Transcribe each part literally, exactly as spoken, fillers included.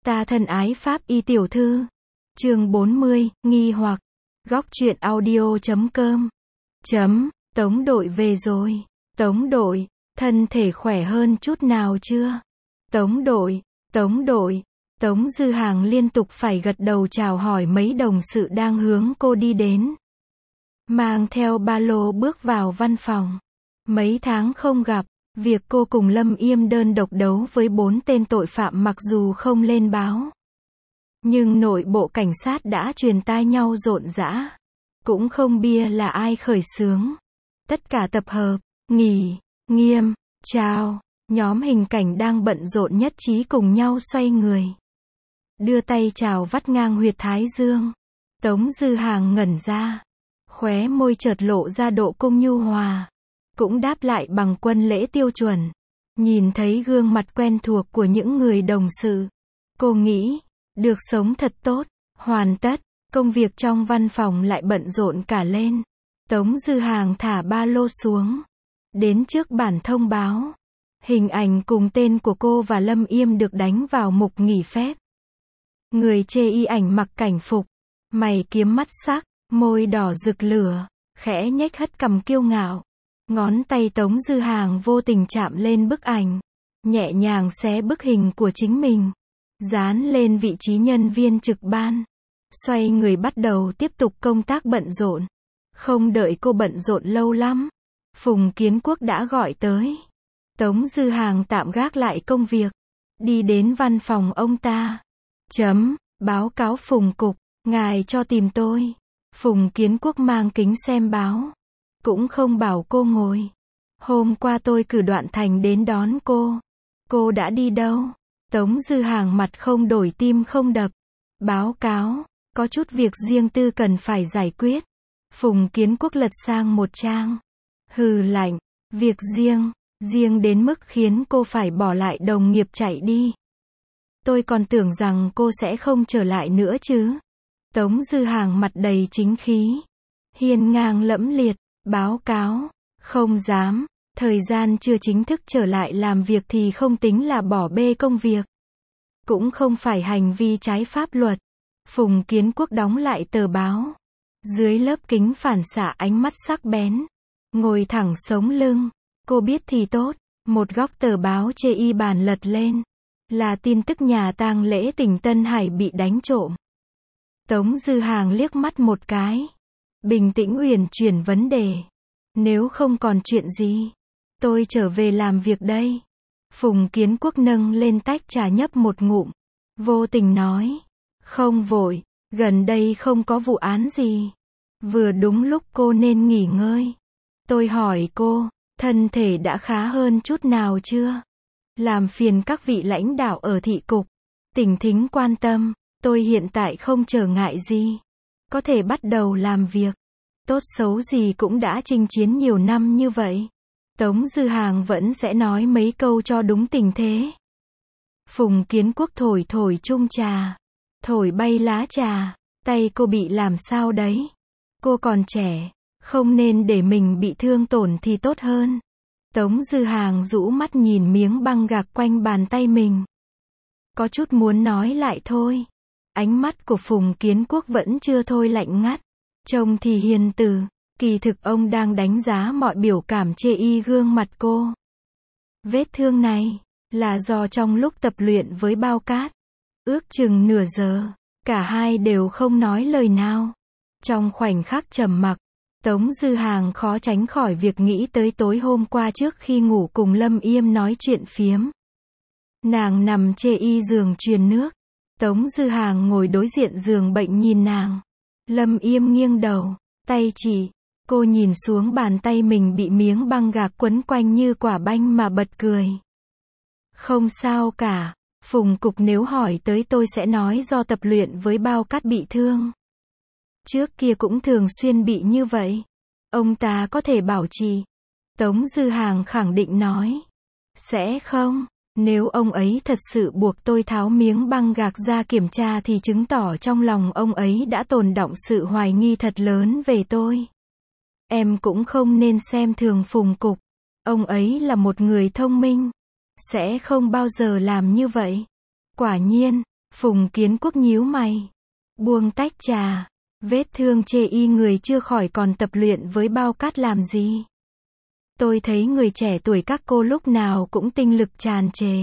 Ta thân ái Pháp y tiểu thư. Chương bốn mươi, nghi hoặc. Góc truyện audio chấm com. Chấm, Tống đội về rồi. Tống đội, thân thể khỏe hơn chút nào chưa? Tống đội, Tống đội. Tống Dư Hàng liên tục phải gật đầu chào hỏi mấy đồng sự đang hướng cô đi đến. Mang theo ba lô bước vào văn phòng. Mấy tháng không gặp, việc cô cùng Lâm Yêm đơn độc đấu với bốn tên tội phạm mặc dù không lên báo. Nhưng nội bộ cảnh sát đã truyền tai nhau rộn rã. Cũng không bia là ai khởi xướng. Tất cả tập hợp, nghỉ, nghiêm, chào. Nhóm hình cảnh đang bận rộn nhất trí cùng nhau xoay người. Đưa tay chào vắt ngang huyệt thái dương. Tống Dư Hàng ngẩn ra. Khóe môi chợt lộ ra độ cung nhu hòa. Cũng đáp lại bằng quân lễ tiêu chuẩn. Nhìn thấy gương mặt quen thuộc của những người đồng sự. Cô nghĩ, được sống thật tốt, hoàn tất, công việc trong văn phòng lại bận rộn cả lên. Tống Dư Hàng thả ba lô xuống. Đến trước bản thông báo. Hình ảnh cùng tên của cô và Lâm Yêm được đánh vào mục nghỉ phép. Người chê y ảnh mặc cảnh phục. Mày kiếm mắt sắc, môi đỏ rực lửa, khẽ nhếch hất cằm kiêu ngạo. Ngón tay Tống Dư Hàng vô tình chạm lên bức ảnh. Nhẹ nhàng xé bức hình của chính mình. Dán lên vị trí nhân viên trực ban. Xoay người bắt đầu tiếp tục công tác bận rộn. Không đợi cô bận rộn lâu lắm. Phùng Kiến Quốc đã gọi tới. Tống Dư Hàng tạm gác lại công việc. Đi đến văn phòng ông ta. Chấm, báo cáo Phùng Cục, ngài cho tìm tôi. Phùng Kiến Quốc mang kính xem báo. Cũng không bảo cô ngồi. Hôm qua tôi cử Đoạn Thành đến đón cô. Cô đã đi đâu? Tống Dư Hàng mặt không đổi tim không đập. Báo cáo, có chút việc riêng tư cần phải giải quyết. Phùng Kiến Quốc lật sang một trang. Hừ lạnh, việc riêng, riêng đến mức khiến cô phải bỏ lại đồng nghiệp chạy đi. Tôi còn tưởng rằng cô sẽ không trở lại nữa chứ. Tống Dư Hàng mặt đầy chính khí. Hiên ngang lẫm liệt, báo cáo, không dám, thời gian chưa chính thức trở lại làm việc thì không tính là bỏ bê công việc. Cũng không phải hành vi trái pháp luật. Phùng Kiến Quốc đóng lại tờ báo. Dưới lớp kính phản xạ ánh mắt sắc bén. Ngồi thẳng sống lưng. Cô biết thì tốt. Một góc tờ báo chê y bàn lật lên. Là tin tức nhà tang lễ tỉnh Tân Hải bị đánh trộm. Tống Dư Hàng liếc mắt một cái. Bình tĩnh uyển chuyển vấn đề. Nếu không còn chuyện gì, tôi trở về làm việc đây. Phùng Kiến Quốc nâng lên tách trà nhấp một ngụm. Vô tình nói. Không vội, gần đây không có vụ án gì. Vừa đúng lúc cô nên nghỉ ngơi. Tôi hỏi cô, thân thể đã khá hơn chút nào chưa? Làm phiền các vị lãnh đạo ở thị cục, tỉnh thính quan tâm, tôi hiện tại không trở ngại gì. Có thể bắt đầu làm việc. Tốt xấu gì cũng đã chinh chiến nhiều năm như vậy. Tống Dư Hàng vẫn sẽ nói mấy câu cho đúng tình thế. Phùng Kiến Quốc thổi thổi chung trà. Thổi bay lá trà. Tay cô bị làm sao đấy? Cô còn trẻ. Không nên để mình bị thương tổn thì tốt hơn. Tống Dư Hàng rũ mắt nhìn miếng băng gạc quanh bàn tay mình. Có chút muốn nói lại thôi. Ánh mắt của Phùng Kiến Quốc vẫn chưa thôi lạnh ngắt. Trông thì hiền từ. Kỳ thực ông đang đánh giá mọi biểu cảm chê y gương mặt cô. Vết thương này là do trong lúc tập luyện với bao cát. Ước chừng nửa giờ, cả hai đều không nói lời nào. Trong khoảnh khắc trầm mặc, Tống Dư Hàng khó tránh khỏi việc nghĩ tới tối hôm qua trước khi ngủ cùng Lâm Yêm nói chuyện phiếm. Nàng nằm chê y giường truyền nước. Tống Dư Hàng ngồi đối diện giường bệnh nhìn nàng. Lâm Yêm nghiêng đầu, tay chỉ. Cô nhìn xuống bàn tay mình bị miếng băng gạc quấn quanh như quả banh mà bật cười. Không sao cả. Phùng Cục nếu hỏi tới tôi sẽ nói do tập luyện với bao cát bị thương. Trước kia cũng thường xuyên bị như vậy. Ông ta có thể bảo trì. Tống Dư Hàng khẳng định nói. Sẽ không. Nếu ông ấy thật sự buộc tôi tháo miếng băng gạc ra kiểm tra thì chứng tỏ trong lòng ông ấy đã tồn đọng sự hoài nghi thật lớn về tôi. Em cũng không nên xem thường Phùng Cục. Ông ấy là một người thông minh. Sẽ không bao giờ làm như vậy. Quả nhiên, Phùng Kiến Quốc nhíu mày. Buông tách trà. Vết thương chê y người chưa khỏi còn tập luyện với bao cát làm gì? Tôi thấy người trẻ tuổi các cô lúc nào cũng tinh lực tràn trề.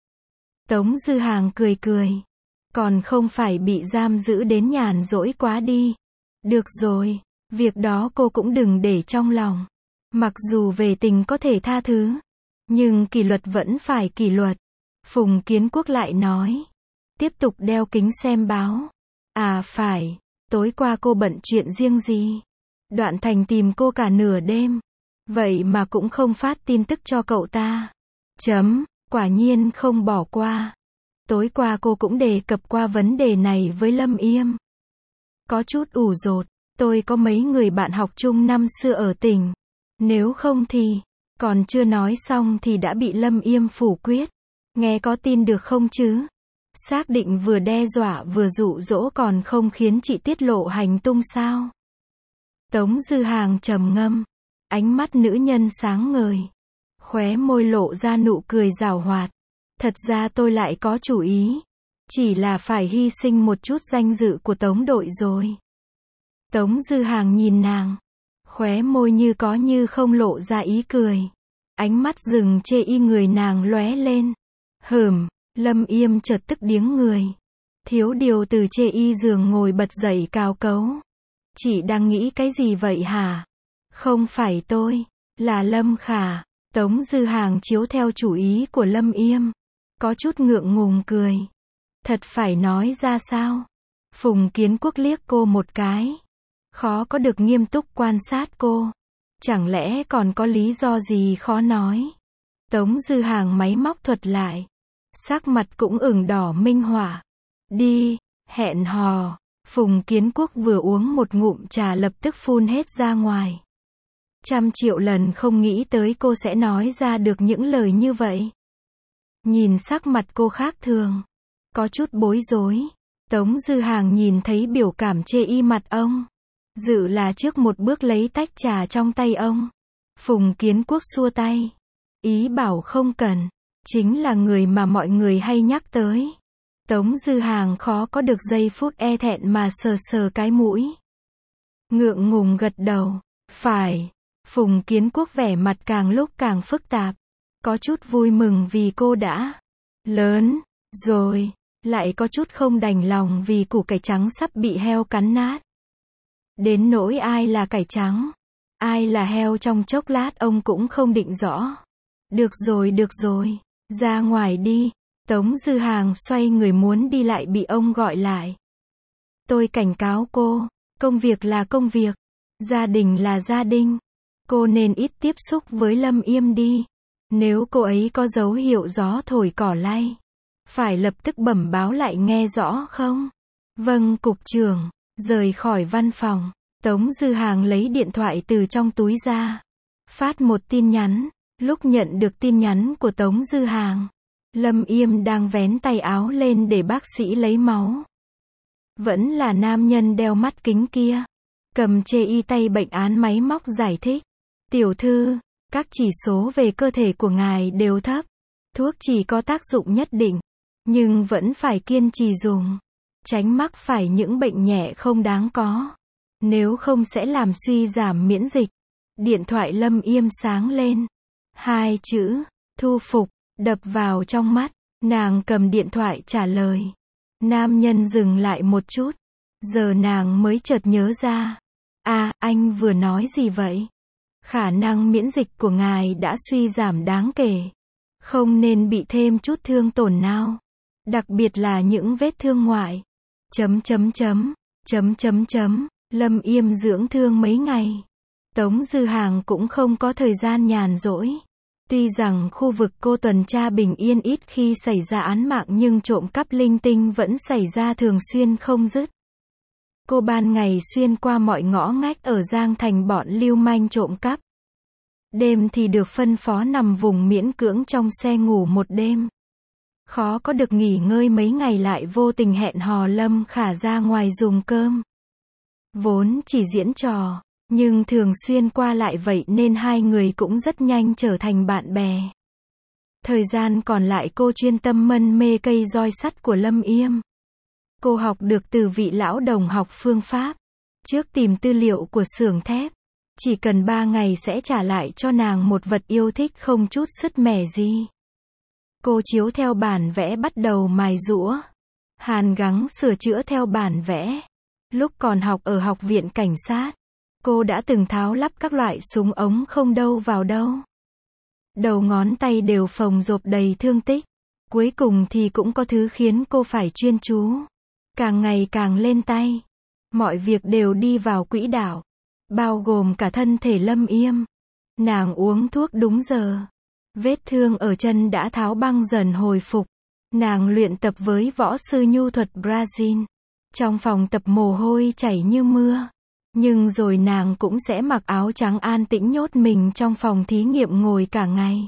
Tống Dư Hàng cười cười. Còn không phải bị giam giữ đến nhàn rỗi quá đi. Được rồi, việc đó cô cũng đừng để trong lòng. Mặc dù về tình có thể tha thứ, nhưng kỷ luật vẫn phải kỷ luật. Phùng Kiến Quốc lại nói. Tiếp tục đeo kính xem báo. À phải, tối qua cô bận chuyện riêng gì? Đoạn Thành tìm cô cả nửa đêm. Vậy mà cũng không phát tin tức cho cậu ta. Chấm, quả nhiên không bỏ qua. Tối qua cô cũng đề cập qua vấn đề này với Lâm Yêm. Có chút ủ dột, tôi có mấy người bạn học chung năm xưa ở tỉnh. Nếu không thì, còn chưa nói xong thì đã bị Lâm Yêm phủ quyết. Nghe có tin được không chứ? Xác định vừa đe dọa vừa dụ dỗ còn không khiến chị tiết lộ hành tung sao? Tống Dư Hàng trầm ngâm. Ánh mắt nữ nhân sáng ngời. Khóe môi lộ ra nụ cười giảo hoạt. Thật ra tôi lại có chủ ý. Chỉ là phải hy sinh một chút danh dự của Tống đội rồi. Tống Dư Hàng nhìn nàng. Khóe môi như có như không lộ ra ý cười. Ánh mắt rừng chê y người nàng lóe lên. Hửm, Lâm Yêm chợt tức điếng người. Thiếu điều từ chê y giường ngồi bật dậy cào cấu. Chị đang nghĩ cái gì vậy hả? Không phải tôi, là Lâm Khả. Tống Dư Hàng chiếu theo chủ ý của Lâm Yêm. Có chút ngượng ngùng cười. Thật phải nói ra sao? Phùng Kiến Quốc liếc cô một cái. Khó có được nghiêm túc quan sát cô. Chẳng lẽ còn có lý do gì khó nói? Tống Dư Hàng máy móc thuật lại. Sắc mặt cũng ửng đỏ minh họa. Đi, hẹn hò. Phùng Kiến Quốc vừa uống một ngụm trà lập tức phun hết ra ngoài. Trăm triệu lần không nghĩ tới cô sẽ nói ra được những lời như vậy. Nhìn sắc mặt cô khác thường. Có chút bối rối. Tống Dư Hàng nhìn thấy biểu cảm chê y mặt ông. Dự là trước một bước lấy tách trà trong tay ông. Phùng Kiến Quốc xua tay. Ý bảo không cần. Chính là người mà mọi người hay nhắc tới. Tống Dư Hàng khó có được giây phút e thẹn mà sờ sờ cái mũi. Ngượng ngùng gật đầu. Phải. Phùng Kiến Quốc vẻ mặt càng lúc càng phức tạp. Có chút vui mừng vì cô đã lớn rồi. Lại có chút không đành lòng vì củ cải trắng sắp bị heo cắn nát. Đến nỗi ai là cải trắng, ai là heo trong chốc lát ông cũng không định rõ. Được rồi được rồi, ra ngoài đi. Tống Dư Hàng xoay người muốn đi lại bị ông gọi lại. Tôi cảnh cáo cô, công việc là công việc, gia đình là gia đình. Cô nên ít tiếp xúc với Lâm Yêm đi. Nếu cô ấy có dấu hiệu gió thổi cỏ lay, phải lập tức bẩm báo lại nghe rõ không? Vâng cục trưởng. Rời khỏi văn phòng, Tống Dư Hàng lấy điện thoại từ trong túi ra. Phát một tin nhắn. Lúc nhận được tin nhắn của Tống Dư Hàng, Lâm Yêm đang vén tay áo lên để bác sĩ lấy máu. Vẫn là nam nhân đeo mắt kính kia. Cầm chê y tay bệnh án máy móc giải thích. Tiểu thư, các chỉ số về cơ thể của ngài đều thấp. Thuốc chỉ có tác dụng nhất định, nhưng vẫn phải kiên trì dùng. Tránh mắc phải những bệnh nhẹ không đáng có. Nếu không sẽ làm suy giảm miễn dịch. Điện thoại Lâm Yêm sáng lên. Hai chữ, thu phục, đập vào trong mắt. Nàng cầm điện thoại trả lời. Nam nhân dừng lại một chút. Giờ nàng mới chợt nhớ ra. À, anh vừa nói gì vậy? Khả năng miễn dịch của ngài đã suy giảm đáng kể. Không nên bị thêm chút thương tổn nào. Đặc biệt là những vết thương ngoại. Chấm chấm chấm, chấm chấm chấm, Lâm Yêm dưỡng thương mấy ngày. Tống Dư Hàng cũng không có thời gian nhàn rỗi. Tuy rằng khu vực cô tuần tra bình yên ít khi xảy ra án mạng nhưng trộm cắp linh tinh vẫn xảy ra thường xuyên không dứt. Cô ban ngày xuyên qua mọi ngõ ngách ở Giang Thành bọn lưu manh trộm cắp. Đêm thì được phân phó nằm vùng miễn cưỡng trong xe ngủ một đêm. Khó có được nghỉ ngơi mấy ngày lại vô tình hẹn hò Lâm Khả ra ngoài dùng cơm. Vốn chỉ diễn trò, nhưng thường xuyên qua lại vậy nên hai người cũng rất nhanh trở thành bạn bè. Thời gian còn lại cô chuyên tâm mân mê cây roi sắt của Lâm Yêm. Cô học được từ vị lão đồng học phương pháp. Trước tìm tư liệu của xưởng thép. Chỉ cần ba ngày sẽ trả lại cho nàng một vật yêu thích không chút sứt mẻ gì. Cô chiếu theo bản vẽ bắt đầu mài giũa. Hàn gắng sửa chữa theo bản vẽ. Lúc còn học ở học viện cảnh sát, cô đã từng tháo lắp các loại súng ống không đâu vào đâu. Đầu ngón tay đều phồng rộp đầy thương tích. Cuối cùng thì cũng có thứ khiến cô phải chuyên chú. Càng ngày càng lên tay. Mọi việc đều đi vào quỹ đạo. Bao gồm cả thân thể Lâm Yêm. Nàng uống thuốc đúng giờ. Vết thương ở chân đã tháo băng dần hồi phục. Nàng luyện tập với võ sư nhu thuật Brazil. Trong phòng tập mồ hôi chảy như mưa. Nhưng rồi nàng cũng sẽ mặc áo trắng an tĩnh nhốt mình trong phòng thí nghiệm ngồi cả ngày.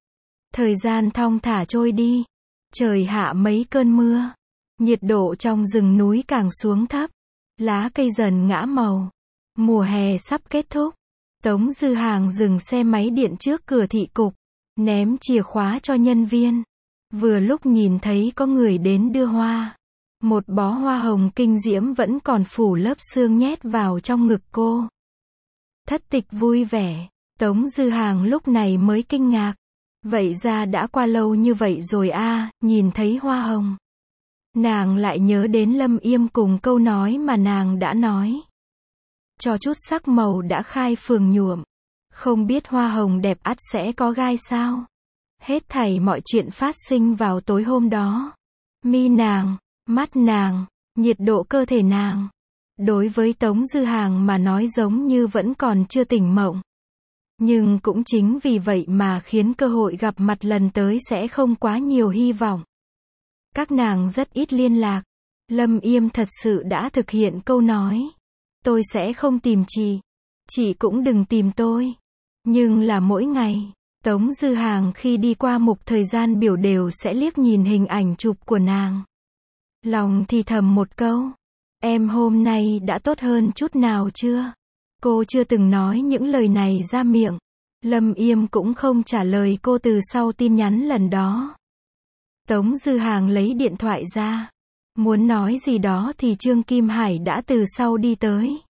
Thời gian thong thả trôi đi. Trời hạ mấy cơn mưa. Nhiệt độ trong rừng núi càng xuống thấp. Lá cây dần ngã màu. Mùa hè sắp kết thúc. Tống Dư Hàng dừng xe máy điện trước cửa thị cục. Ném chìa khóa cho nhân viên. Vừa lúc nhìn thấy có người đến đưa hoa. Một bó hoa hồng kinh diễm vẫn còn phủ lớp sương nhét vào trong ngực cô. Thất tịch vui vẻ. Tống Dư Hàng lúc này mới kinh ngạc. Vậy ra đã qua lâu như vậy rồi a, à, nhìn thấy hoa hồng. Nàng lại nhớ đến Lâm Yêm cùng câu nói mà nàng đã nói. Cho chút sắc màu đã khai phường nhuộm. Không biết hoa hồng đẹp ắt sẽ có gai sao. Hết thảy mọi chuyện phát sinh vào tối hôm đó. Mi nàng, mắt nàng, nhiệt độ cơ thể nàng. Đối với Tống Dư Hàng mà nói giống như vẫn còn chưa tỉnh mộng. Nhưng cũng chính vì vậy mà khiến cơ hội gặp mặt lần tới sẽ không quá nhiều hy vọng. Các nàng rất ít liên lạc. Lâm Yêm thật sự đã thực hiện câu nói. Tôi sẽ không tìm chị. Chị cũng đừng tìm tôi. Nhưng là mỗi ngày, Tống Dư Hàng khi đi qua mục thời gian biểu đều sẽ liếc nhìn hình ảnh chụp của nàng. Lòng thì thầm một câu. Em hôm nay đã tốt hơn chút nào chưa? Cô chưa từng nói những lời này ra miệng. Lâm Yêm cũng không trả lời cô từ sau tin nhắn lần đó. Tống Dư Hàng lấy điện thoại ra. Muốn nói gì đó thì Trương Kim Hải đã từ sau đi tới.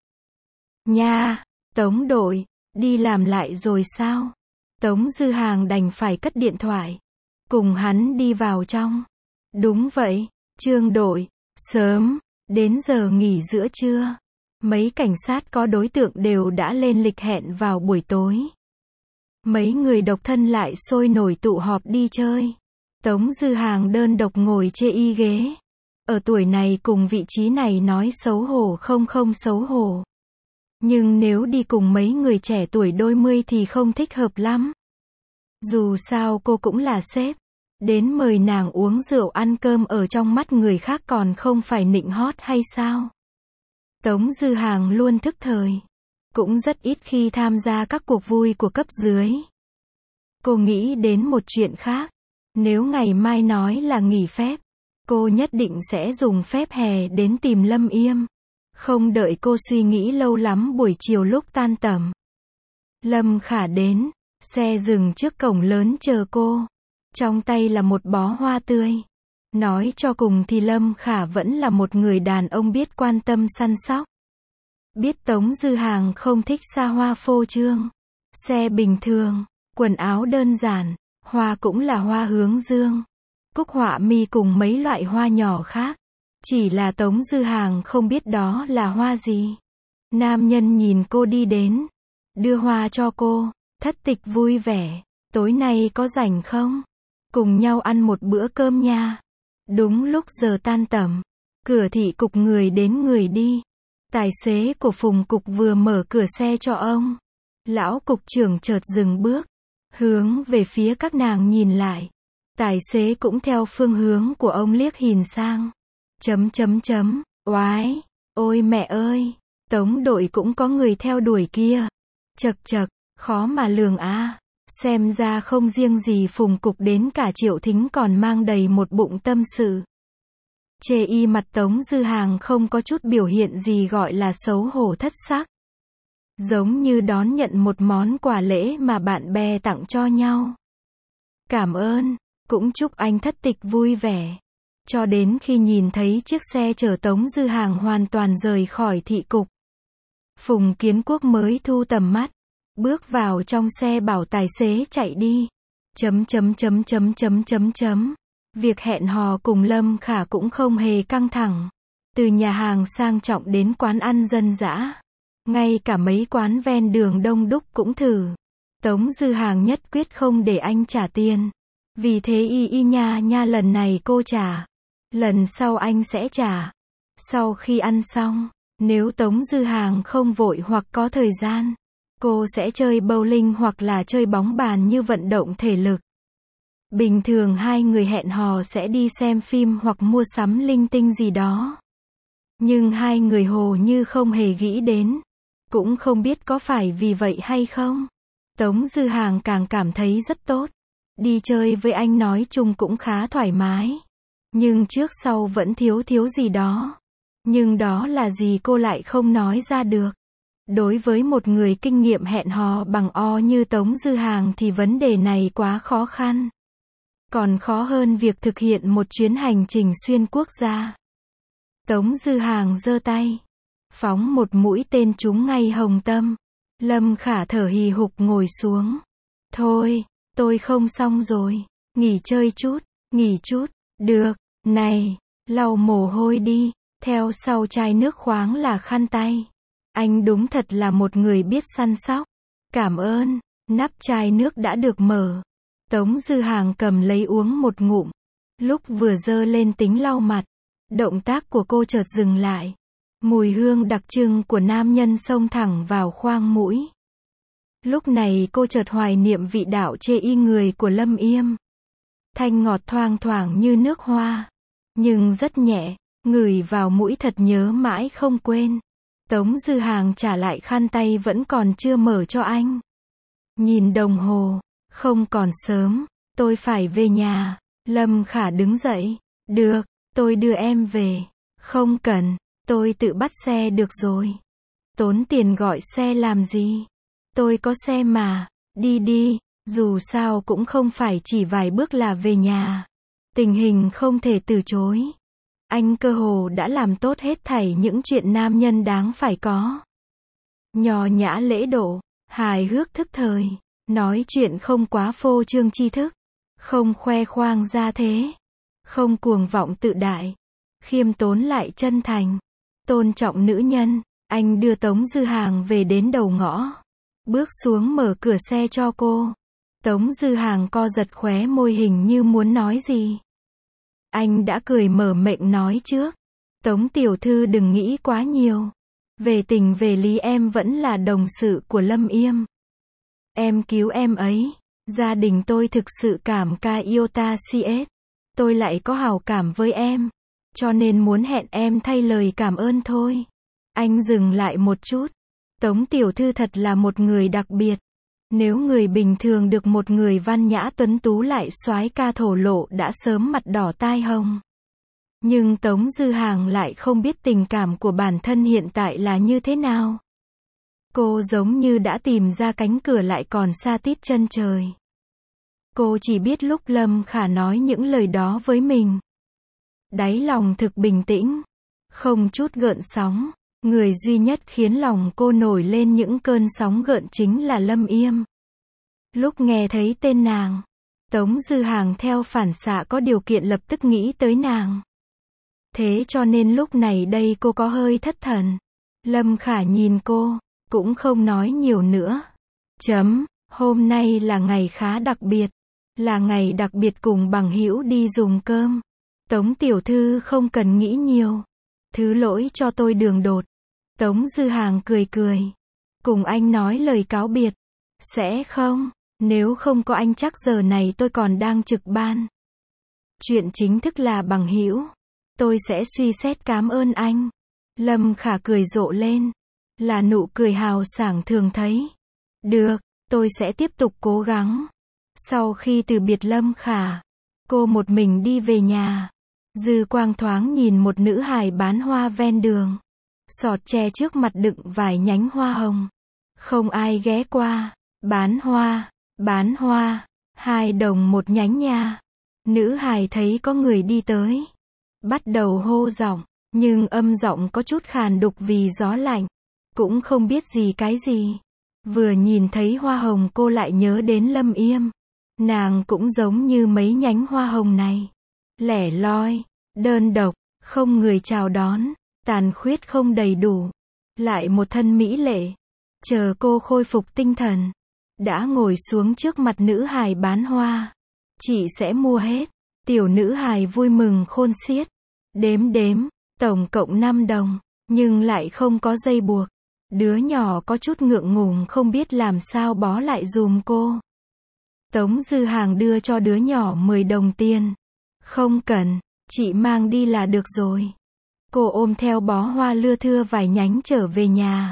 Nha, Tống đội, đi làm lại rồi sao? Tống Dư Hàng đành phải cất điện thoại. Cùng hắn đi vào trong. Đúng vậy, Trương đội, sớm, đến giờ nghỉ giữa trưa. Mấy cảnh sát có đối tượng đều đã lên lịch hẹn vào buổi tối. Mấy người độc thân lại sôi nổi tụ họp đi chơi. Tống Dư Hàng đơn độc ngồi chê y ghế. Ở tuổi này cùng vị trí này nói xấu hổ không không xấu hổ. Nhưng nếu đi cùng mấy người trẻ tuổi đôi mươi thì không thích hợp lắm. Dù sao cô cũng là sếp. Đến mời nàng uống rượu ăn cơm ở trong mắt người khác còn không phải nịnh hót hay sao? Tống Dư Hàng luôn thức thời. Cũng rất ít khi tham gia các cuộc vui của cấp dưới. Cô nghĩ đến một chuyện khác. Nếu ngày mai nói là nghỉ phép, cô nhất định sẽ dùng phép hè đến tìm Lâm Yêm. Không đợi cô suy nghĩ lâu lắm buổi chiều lúc tan tầm. Lâm Khả đến, xe dừng trước cổng lớn chờ cô. Trong tay là một bó hoa tươi. Nói cho cùng thì Lâm Khả vẫn là một người đàn ông biết quan tâm săn sóc. Biết Tống Dư Hàng không thích xa hoa phô trương. Xe bình thường, quần áo đơn giản, hoa cũng là hoa hướng dương. Cúc họa mi cùng mấy loại hoa nhỏ khác. Chỉ là Tống Dư Hàng không biết đó là hoa gì. Nam nhân nhìn cô đi đến. Đưa hoa cho cô. Thất tịch vui vẻ. Tối nay có rảnh không? Cùng nhau ăn một bữa cơm nha. Đúng lúc giờ tan tầm. Cửa thị cục người đến người đi. Tài xế của Phùng cục vừa mở cửa xe cho ông. Lão cục trưởng chợt dừng bước. Hướng về phía các nàng nhìn lại. Tài xế cũng theo phương hướng của ông liếc nhìn sang. Chấm chấm chấm, oái, ôi mẹ ơi, Tống đội cũng có người theo đuổi kia. Chật chật, khó mà lường a. À. Xem ra không riêng gì Phùng cục đến cả Triệu Thính còn mang đầy một bụng tâm sự. Chê y mặt Tống Dư Hàng không có chút biểu hiện gì gọi là xấu hổ thất sắc. Giống như đón nhận một món quà lễ mà bạn bè tặng cho nhau. Cảm ơn, cũng chúc anh thất tịch vui vẻ. Cho đến khi nhìn thấy chiếc xe chở Tống Dư Hàng hoàn toàn rời khỏi thị cục. Phùng Kiến Quốc mới thu tầm mắt, bước vào trong xe bảo tài xế chạy đi. Chấm chấm chấm chấm chấm chấm chấm. Việc hẹn hò cùng Lâm Khả cũng không hề căng thẳng. Từ nhà hàng sang trọng đến quán ăn dân dã. Ngay cả mấy quán ven đường đông đúc cũng thử. Tống Dư Hàng nhất quyết không để anh trả tiền. Vì thế y y nha nha lần này cô trả. Lần sau anh sẽ trả. Sau khi ăn xong, nếu Tống Dư Hàng không vội hoặc có thời gian, cô sẽ chơi bowling hoặc là chơi bóng bàn như vận động thể lực. Bình thường hai người hẹn hò sẽ đi xem phim hoặc mua sắm linh tinh gì đó. Nhưng hai người hồ như không hề nghĩ đến. Cũng không biết có phải vì vậy hay không. Tống Dư Hàng càng cảm thấy rất tốt. Đi chơi với anh nói chung cũng khá thoải mái. Nhưng trước sau vẫn thiếu thiếu gì đó. Nhưng đó là gì cô lại không nói ra được. Đối với một người kinh nghiệm hẹn hò bằng o như Tống Dư Hàng thì vấn đề này quá khó khăn. Còn khó hơn việc thực hiện một chuyến hành trình xuyên quốc gia. Tống Dư Hàng giơ tay, phóng một mũi tên trúng ngay hồng tâm. Lâm Khả thở hì hục ngồi xuống. Thôi, tôi không xong rồi. Nghỉ chơi chút, nghỉ chút. Được, này, lau mồ hôi đi. Theo sau chai nước khoáng là khăn tay. Anh đúng thật là một người biết săn sóc. Cảm ơn. Nắp chai nước đã được mở. Tống Dư Hàng cầm lấy uống một ngụm. Lúc vừa giơ lên tính lau mặt, động tác của cô chợt dừng lại. Mùi hương đặc trưng của nam nhân xông thẳng vào khoang mũi. Lúc này cô chợt hoài niệm vị đạo chê y người của Lâm Yêm. Thanh ngọt thoang thoảng như nước hoa, nhưng rất nhẹ, ngửi vào mũi thật nhớ mãi không quên. Tống Dư Hàng trả lại khăn tay vẫn còn chưa mở cho anh. Nhìn đồng hồ, không còn sớm, tôi phải về nhà. Lâm Khả đứng dậy. Được, tôi đưa em về. Không cần, tôi tự bắt xe được rồi. Tốn tiền gọi xe làm gì? Tôi có xe mà. Đi đi, dù sao cũng không phải chỉ vài bước là về nhà. Tình hình không thể từ chối. Anh cơ hồ đã làm tốt hết thảy những chuyện nam nhân đáng phải có. Nho nhã lễ độ, hài hước thức thời, nói chuyện không quá phô trương tri thức, không khoe khoang ra thế, không cuồng vọng tự đại, khiêm tốn lại chân thành, tôn trọng nữ nhân. Anh đưa Tống Dư Hàng về đến đầu ngõ, bước xuống mở cửa xe cho cô. Tống Dư Hàng co giật khóe môi hình như muốn nói gì. Anh đã cười mở miệng nói trước. Tống tiểu thư đừng nghĩ quá nhiều. Về tình về lý em vẫn là đồng sự của Lâm Yêm. Em cứu em ấy. Gia đình tôi thực sự cảm ca iota cs. Tôi lại có hảo cảm với em. Cho nên muốn hẹn em thay lời cảm ơn thôi. Anh dừng lại một chút. Tống tiểu thư thật là một người đặc biệt. Nếu người bình thường được một người văn nhã tuấn tú lại soái ca thổ lộ đã sớm mặt đỏ tai hồng. Nhưng Tống Dư Hàng lại không biết tình cảm của bản thân hiện tại là như thế nào. Cô giống như đã tìm ra cánh cửa lại còn xa tít chân trời. Cô chỉ biết lúc Lâm Khả nói những lời đó với mình, đáy lòng thực bình tĩnh, không chút gợn sóng. Người duy nhất khiến lòng cô nổi lên những cơn sóng gợn chính là Lâm Yêm. Lúc nghe thấy tên nàng, Tống Dư Hàng theo phản xạ có điều kiện lập tức nghĩ tới nàng. Thế cho nên lúc này đây cô có hơi thất thần. Lâm Khả nhìn cô, cũng không nói nhiều nữa. Chấm, hôm nay là ngày khá đặc biệt. Là ngày đặc biệt cùng bằng hữu đi dùng cơm. Tống tiểu thư không cần nghĩ nhiều. Thứ lỗi cho tôi đường đột. Tống Dư Hàng cười cười. Cùng anh nói lời cáo biệt. Sẽ không, nếu không có anh chắc giờ này tôi còn đang trực ban. Chuyện chính thức là bằng hữu. Tôi sẽ suy xét cảm ơn anh. Lâm Khả cười rộ lên. Là nụ cười hào sảng thường thấy. Được, tôi sẽ tiếp tục cố gắng. Sau khi từ biệt Lâm Khả, cô một mình đi về nhà. Dư quang thoáng nhìn một nữ hài bán hoa ven đường. Sọt tre trước mặt đựng vài nhánh hoa hồng. Không ai ghé qua. Bán hoa, bán hoa, hai đồng một nhánh nha. Nữ hài thấy có người đi tới, Bắt đầu hô giọng, nhưng âm giọng có chút khàn đục vì gió lạnh. Cũng không biết gì cái gì. Vừa nhìn thấy hoa hồng cô lại nhớ đến Lâm Yêm. Nàng cũng giống như mấy nhánh hoa hồng này. Lẻ loi, đơn độc, không người chào đón, tàn khuyết không đầy đủ. Lại một thân mỹ lệ. Chờ cô khôi phục tinh thần. Đã ngồi xuống trước mặt nữ hài bán hoa. Chị sẽ mua hết. Tiểu nữ hài vui mừng khôn xiết. Đếm đếm, tổng cộng năm đồng. Nhưng lại không có dây buộc. Đứa nhỏ có chút ngượng ngùng không biết làm sao bó lại dùm cô. Tống Dư Hàng đưa cho đứa nhỏ mười đồng tiền. Không cần, chị mang đi là được rồi. Cô ôm theo bó hoa lưa thưa vài nhánh trở về nhà.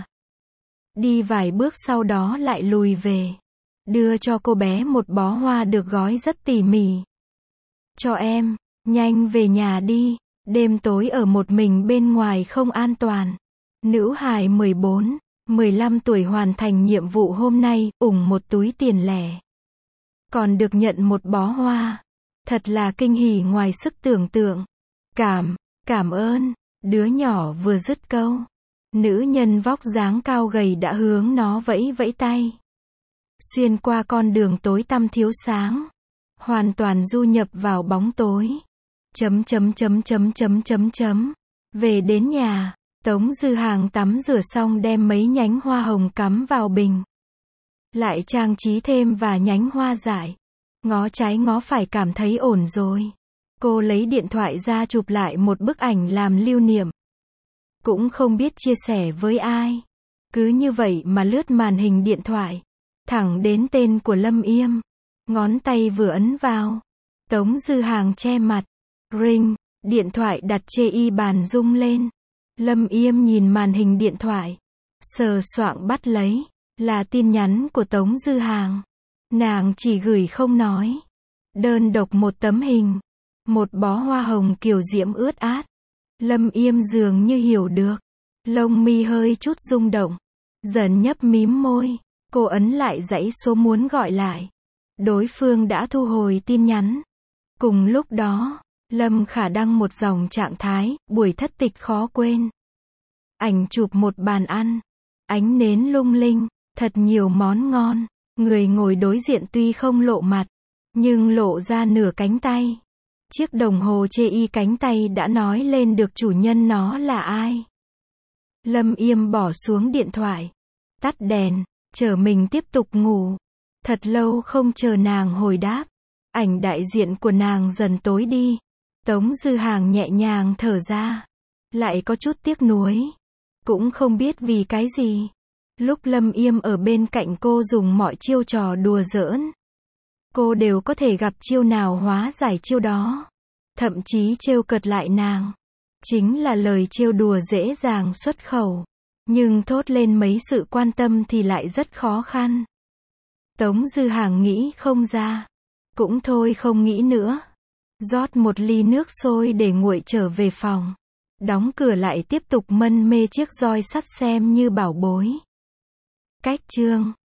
Đi vài bước sau đó lại lùi về. Đưa cho cô bé một bó hoa được gói rất tỉ mỉ. Cho em, nhanh về nhà đi. Đêm tối ở một mình bên ngoài không an toàn. Nữ hài mười bốn, mười lăm tuổi hoàn thành nhiệm vụ hôm nay, ủng một túi tiền lẻ. Còn được nhận một bó hoa. Thật là kinh hỉ ngoài sức tưởng tượng. Cảm, cảm ơn. Đứa nhỏ vừa dứt câu. Nữ nhân vóc dáng cao gầy đã hướng nó vẫy vẫy tay. Xuyên qua con đường tối tăm thiếu sáng. Hoàn toàn du nhập vào bóng tối. Chấm chấm chấm chấm chấm chấm chấm. Về đến nhà. Tống Dư Hàng tắm rửa xong đem mấy nhánh hoa hồng cắm vào bình. Lại trang trí thêm vài nhánh hoa dại. Ngó trái ngó phải cảm thấy ổn rồi. Cô lấy điện thoại ra chụp lại một bức ảnh làm lưu niệm. Cũng không biết chia sẻ với ai. Cứ như vậy mà lướt màn hình điện thoại. Thẳng đến tên của Lâm Yêm. Ngón tay vừa ấn vào. Tống Dư Hàng che mặt. Ring, điện thoại đặt chê y bàn rung lên. Lâm Yêm nhìn màn hình điện thoại. Sờ soạng bắt lấy. Là tin nhắn của Tống Dư Hàng. Nàng chỉ gửi không nói. Đơn độc một tấm hình. Một bó hoa hồng kiều diễm ướt át. Lâm Yêm dường như hiểu được. Lông mi hơi chút rung động. Dần nhấp mím môi. Cô ấn lại dãy số muốn gọi lại. Đối phương đã thu hồi tin nhắn. Cùng lúc đó, Lâm Khả đăng một dòng trạng thái, buổi thất tịch khó quên. Ảnh chụp một bàn ăn. Ánh nến lung linh, thật nhiều món ngon. Người ngồi đối diện tuy không lộ mặt, nhưng lộ ra nửa cánh tay. Chiếc đồng hồ chê y cánh tay đã nói lên được chủ nhân nó là ai. Lâm Yêm bỏ xuống điện thoại. Tắt đèn, chờ mình tiếp tục ngủ. Thật lâu không chờ nàng hồi đáp. Ảnh đại diện của nàng dần tối đi. Tống Dư Hàng nhẹ nhàng thở ra. Lại có chút tiếc nuối. Cũng không biết vì cái gì. Lúc Lâm Yêm ở bên cạnh cô dùng mọi chiêu trò đùa giỡn. Cô đều có thể gặp chiêu nào hóa giải chiêu đó. Thậm chí trêu cợt lại nàng. Chính là lời trêu đùa dễ dàng xuất khẩu. Nhưng thốt lên mấy sự quan tâm thì lại rất khó khăn. Tống Dư Hàng nghĩ không ra. Cũng thôi không nghĩ nữa. Rót một ly nước sôi để nguội trở về phòng. Đóng cửa lại tiếp tục mân mê chiếc roi sắt xem như bảo bối. Cách chương